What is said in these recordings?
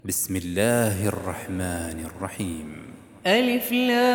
بسم الله الرحمن الرحيم. ألف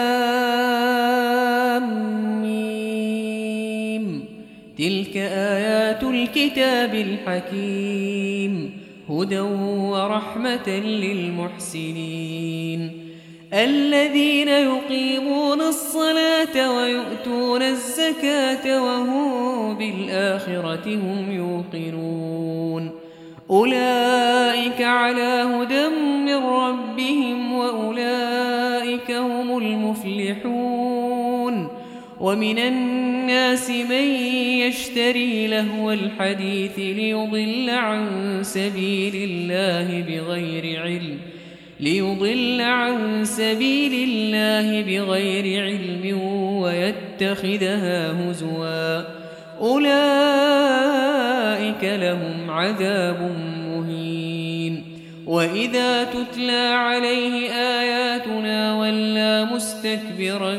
لام ميم. تلك آيات الكتاب الحكيم، هدى ورحمة للمحسنين الذين يقيمون الصلاة ويؤتون الزكاة وهم بالآخرة هم يوقنون. أولئك على هدى من ربهم وأولئك هم المفلحون. ومن الناس من يشتري لهو الحديث ليضل عن سبيل الله بغير علم ويتخذها هزوا. أولئك لهم عذاب مهين. وإذا تتلى عليه آياتنا ولى مستكبرا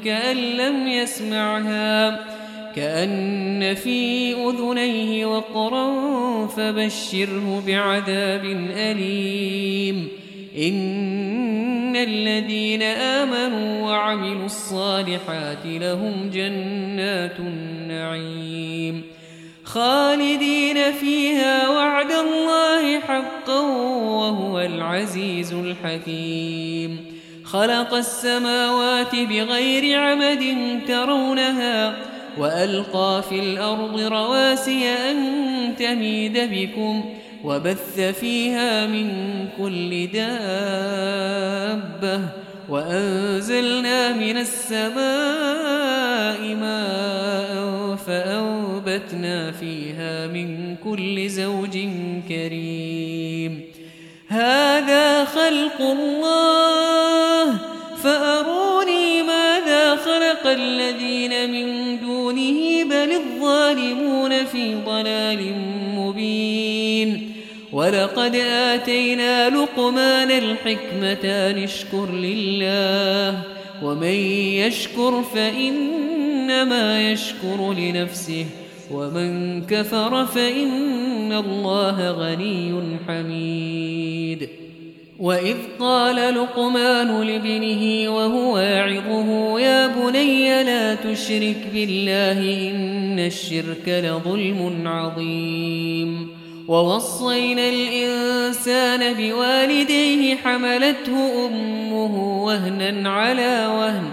كأن في أذنيه وقرا فبشره بعذاب أليم. إن الذين آمنوا وعملوا الصالحات لهم جنات النعيم خالدين فيها وعد الله حقا وهو العزيز الحكيم. خلق السماوات بغير عمد ترونها وألقى في الأرض رواسي أن تميد بكم وبث فيها من كل دابة وأنزلنا من السماء ماء فأنبتنا فيها من كل زوج كريم. هذا خلق الله فأروني ماذا خلق الذين من دونه بل الظالمون في ضلال مبين. ولقد آتينا لقمان الحكمة أن اشكر لله ومن يشكر فإنما يشكر لنفسه ومن كفر فإن الله غني حميد. وإذ قال لقمان لابنه وهو يعظه يا بني لا تشرك بالله إن الشرك لظلم عظيم. ووصينا الإنسان بوالديه حملته أمه وهنا على وهن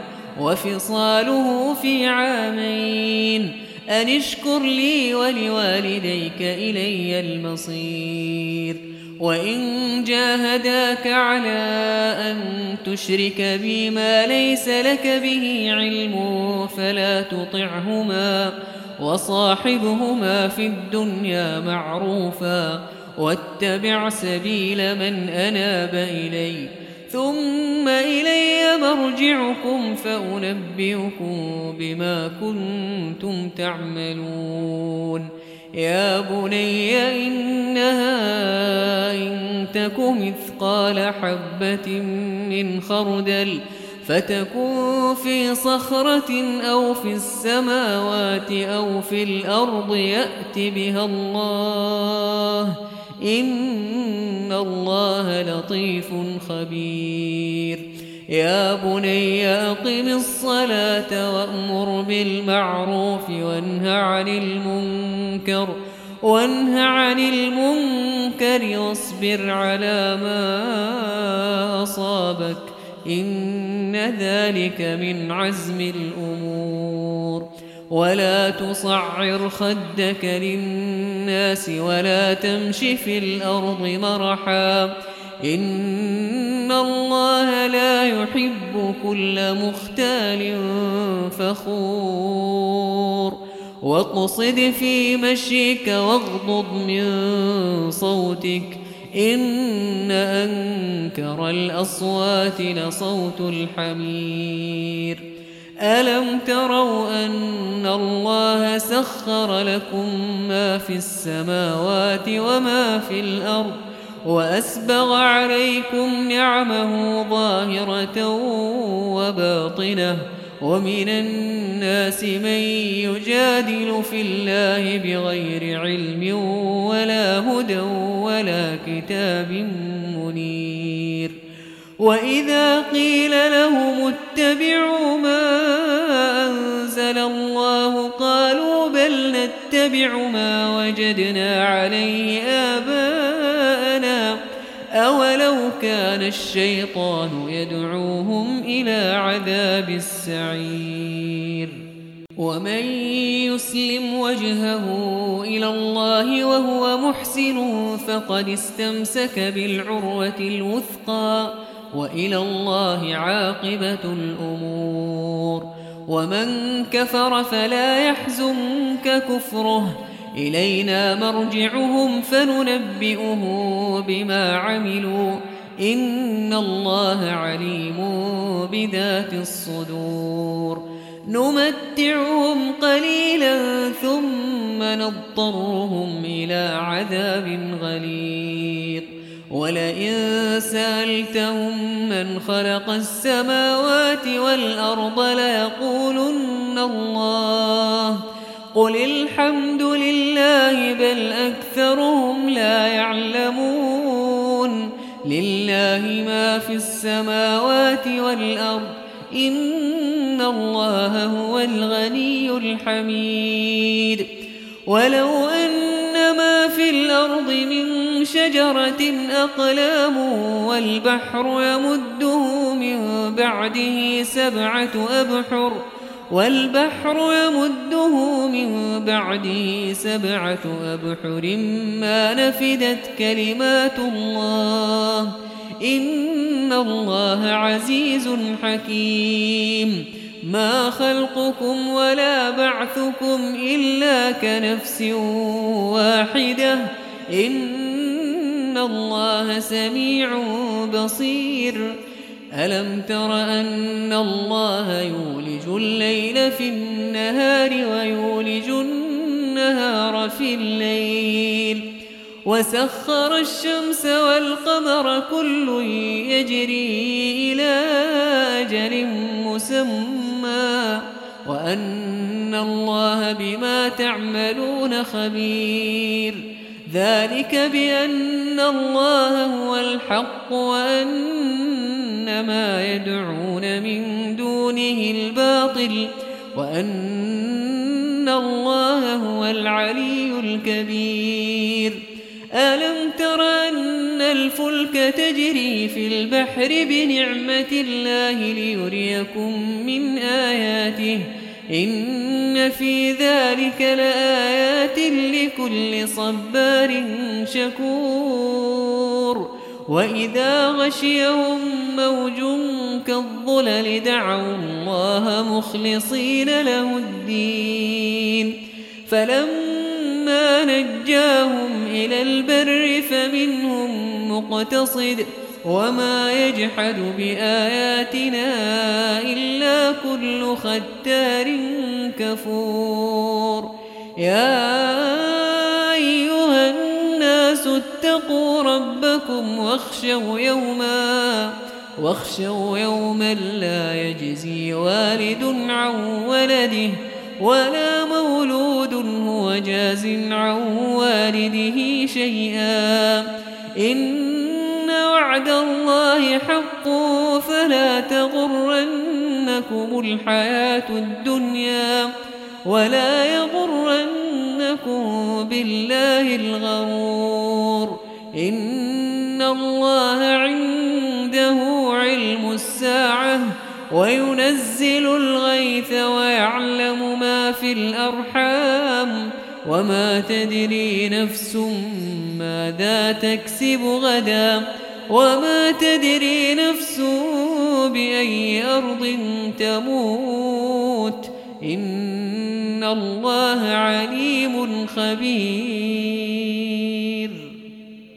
وفصاله في عامين أن اشكر لي ولوالديك إلي المصير. وإن جاهداك على أن تشرك بي ما ليس لك به علم فلا تطعهما وصاحبهما في الدنيا معروفا واتبع سبيل من أناب إلي ثم إلي مرجعكم فأنبئكم بما كنتم تعملون. يا بني إنها إن تك مثقال حبة من خردل فتكن في صخرة أو في السماوات أو في الأرض يأت بها الله إن الله لطيف خبير. يا بني أقم الصلاة وأمر بالمعروف وانه عن المنكر واصبر على ما أصابك إن ذلك من عزم الأمور. ولا تصعر خدك للناس ولا تمش في الأرض مرحا إن الله لا يحب كل مختال فخور. واقصد في مشيك واغضض من صوتك إن أنكر الأصوات لصوت الحمير. ألم تروا أن الله سخر لكم ما في السماوات وما في الأرض وأسبغ عليكم نعمه ظاهرة وباطنة ومن الناس من يجادل في الله بغير علم ولا هدى ولا كتاب منير. وإذا قيل لهم اتبعوا ما أنزل الله قالوا بل نتبع ما وجدنا عليه آباءنا أولو كان الشيطان يدعوهم إلى عذاب السعير ومن يسلم وجهه إلى الله وهو محسن فقد استمسك بالعروة الوثقى وإلى الله عاقبة الأمور ومن كفر فلا يحزنك كفره إلينا مرجعهم فننبئه بما عملوا إن الله عليم بذات الصدور نمتعهم قليلا ثم نضطرهم إلى عذاب غليظ ولئن سألتهم من خلق السماوات والأرض ليقولن الله قل الحمد لله بل أكثرهم لا يعلمون لله ما في السماوات والأرض إن الله هو الغني الحميد ولو أن ما في الأرض من شجرة أقلام والبحر يمده من بعده سبعة أبحر ما نفدت كلمات الله إن الله عزيز حكيم ما خلقكم ولا بعثكم إلا كنفس واحدة إن الله سميع بصير ألم تر أن الله يولج الليل في النهار ويولج النهار في الليل وسخر الشمس والقمر كل يجري إلى أجل مسمى وأن الله بما تعملون خبير ذلك بأن الله هو الحق وأن ما يدعون من دونه الباطل وأن الله هو العلي الكبير ألم تر أن الفلك تجري في البحر بنعمة الله ليريكم من آياته إن في ذلك لآيات لكل صبار شكور وإذا غشيهم موج كالظلل دعوا الله مخلصين له الدين فلما نجاهم إلى البر فمنهم مقتصد وما يجحد بآياتنا إلا كل ختار كفور يا أيها الناس اتقوا ربكم واخشوا يوما لا يجزي والد عن ولده ولا مولود هو جاز عن والده شيئا إن وعد الله حق فلا تغرنكم الحياة الدنيا ولا يغرنكم بالله الغرور إن الله عنده علم الساعة وينزل الغيث ويعلم ما في الأرحام وما تدري نفس ماذا تكسب غدا وما تدري نفس بأي أرض تموت إن الله عليم خبير